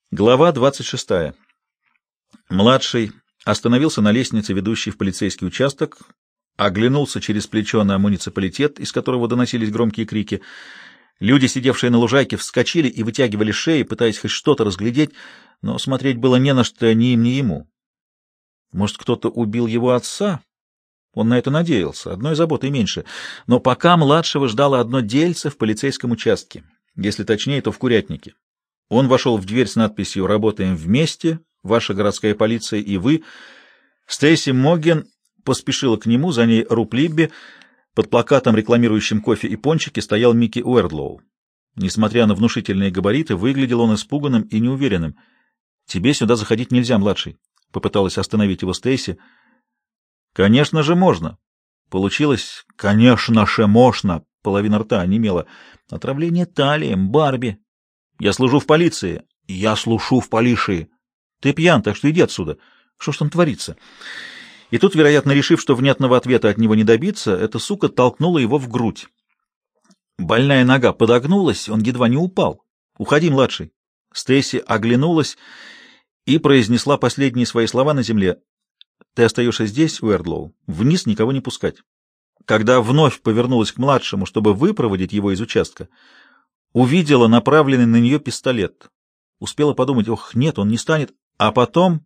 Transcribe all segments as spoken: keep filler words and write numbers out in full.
Глава двадцать шестая. Младший остановился на лестнице, ведущей в полицейский участок, оглянулся через плечо на муниципалитет, из которого доносились громкие крики. Люди, сидевшие на лужайке, вскочили и вытягивали шеи, пытаясь хоть что-то разглядеть, но смотреть было не на что ни им, ни ему. Может, кто-то убил его отца? Он на это надеялся, одной заботой меньше. Но пока младшего ждало одно дельце в полицейском участке, если точнее, то в курятнике. Он вошел в дверь с надписью «Работаем вместе, ваша городская полиция и вы». Стейси Могген поспешила к нему, за ней Руб Либби. Под плакатом, рекламирующим кофе и пончики, стоял Микки Уэрдлоу. Несмотря на внушительные габариты, выглядел он испуганным и неуверенным. «Тебе сюда заходить нельзя, младший», — попыталась остановить его Стейси. «Конечно же можно». Получилось «конечно же можно», половина рта онемела. «Отравление талием, Барби». «Я служу в полиции». «Я служу в полиции». «Ты пьян, так что иди отсюда». «Что ж там творится?» И тут, вероятно, решив, что внятного ответа от него не добиться, эта сука толкнула его в грудь. Больная нога подогнулась, он едва не упал. «Уходи, младший». Стейси оглянулась и произнесла последние свои слова на земле. «Ты остаешься здесь, Уэрдлоу, вниз никого не пускать». Когда вновь повернулась к младшему, чтобы выпроводить его из участка, увидела направленный на нее пистолет. Успела подумать, ох, нет, он не станет, а потом,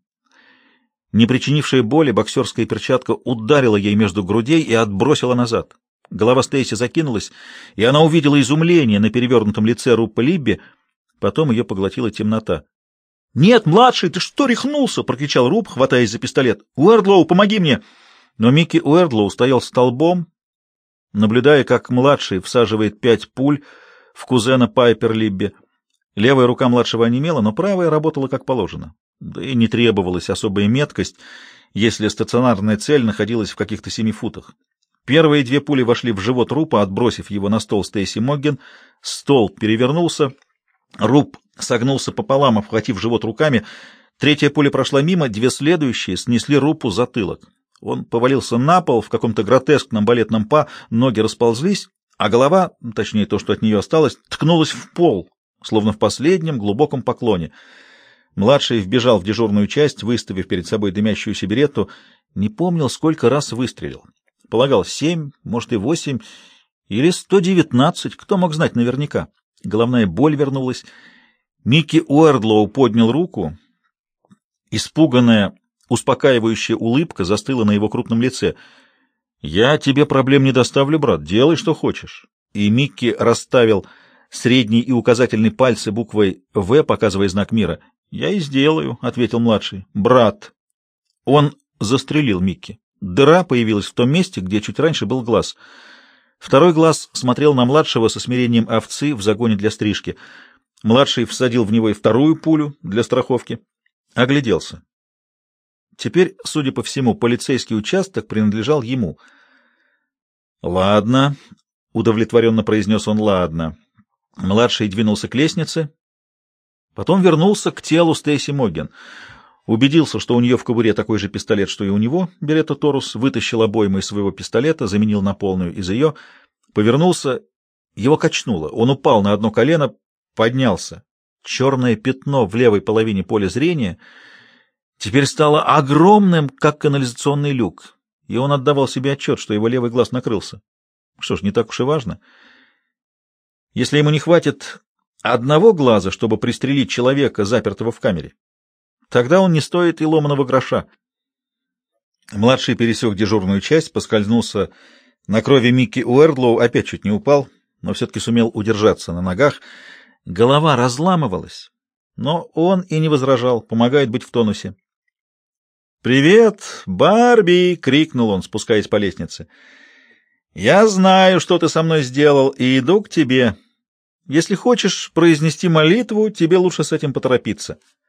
не причинившая боли, боксерская перчатка ударила ей между грудей и отбросила назад. Голова Стейси закинулась, и она увидела изумление на перевернутом лице Руппа Либби, потом ее поглотила темнота. «Нет, младший, ты что, рехнулся?» — прокричал Рупп, хватаясь за пистолет. «Уэрдлоу, помоги мне!» Но Микки Уэрдлоу стоял столбом, наблюдая, как младший всаживает пять пуль в кузена Пайпер Либби. Левая рука младшего онемела, но правая работала как положено. Да и не требовалась особая меткость, если стационарная цель находилась в каких-то семи футах. Первые две пули вошли в живот Руппа, отбросив его на стол Стейси Могген. Стол перевернулся. Рупп согнулся пополам, обхватив живот руками. Третья пуля прошла мимо, две следующие снесли Руппу затылок. Он повалился на пол в каком-то гротескном балетном па, ноги расползлись, а голова, точнее то, что от нее осталось, ткнулась в пол, словно в последнем глубоком поклоне. Младший вбежал в дежурную часть, выставив перед собой дымящуюся беретту, не помнил, сколько раз выстрелил. Полагал, семь, может и восемь, или сто девятнадцать, кто мог знать наверняка. Головная боль вернулась. Микки Уэрдлоу поднял руку. Испуганная, успокаивающая улыбка застыла на его крупном лице. «Я тебе проблем не доставлю, брат, делай, что хочешь». И Микки расставил средний и указательный пальцы буквой «В», показывая знак мира. «Я и сделаю», — ответил младший. «Брат». Он застрелил Микки. Дыра появилась в том месте, где чуть раньше был глаз. Второй глаз смотрел на младшего со смирением овцы в загоне для стрижки. Младший всадил в него и вторую пулю для страховки. Огляделся. Теперь, судя по всему, полицейский участок принадлежал ему. «Ладно», — удовлетворенно произнес он, — «ладно». Младший двинулся к лестнице, потом вернулся к телу Стейси Могген. Убедился, что у нее в кобуре такой же пистолет, что и у него, Беретта Торус, вытащил обойму из своего пистолета, заменил на полную из ее, повернулся, его качнуло. Он упал на одно колено, поднялся. Черное пятно в левой половине поля зрения теперь стало огромным, как канализационный люк, и он отдавал себе отчет, что его левый глаз накрылся. Что ж, не так уж и важно. Если ему не хватит одного глаза, чтобы пристрелить человека, запертого в камере, тогда он не стоит и ломаного гроша. Младший пересек дежурную часть, поскользнулся на крови Микки Уэрдлоу, опять чуть не упал, но все-таки сумел удержаться на ногах. Голова разламывалась, но он и не возражал, помогает быть в тонусе. «Привет, Барби!» — крикнул он, спускаясь по лестнице. «Я знаю, что ты со мной сделал, и иду к тебе. Если хочешь произнести молитву, тебе лучше с этим поторопиться».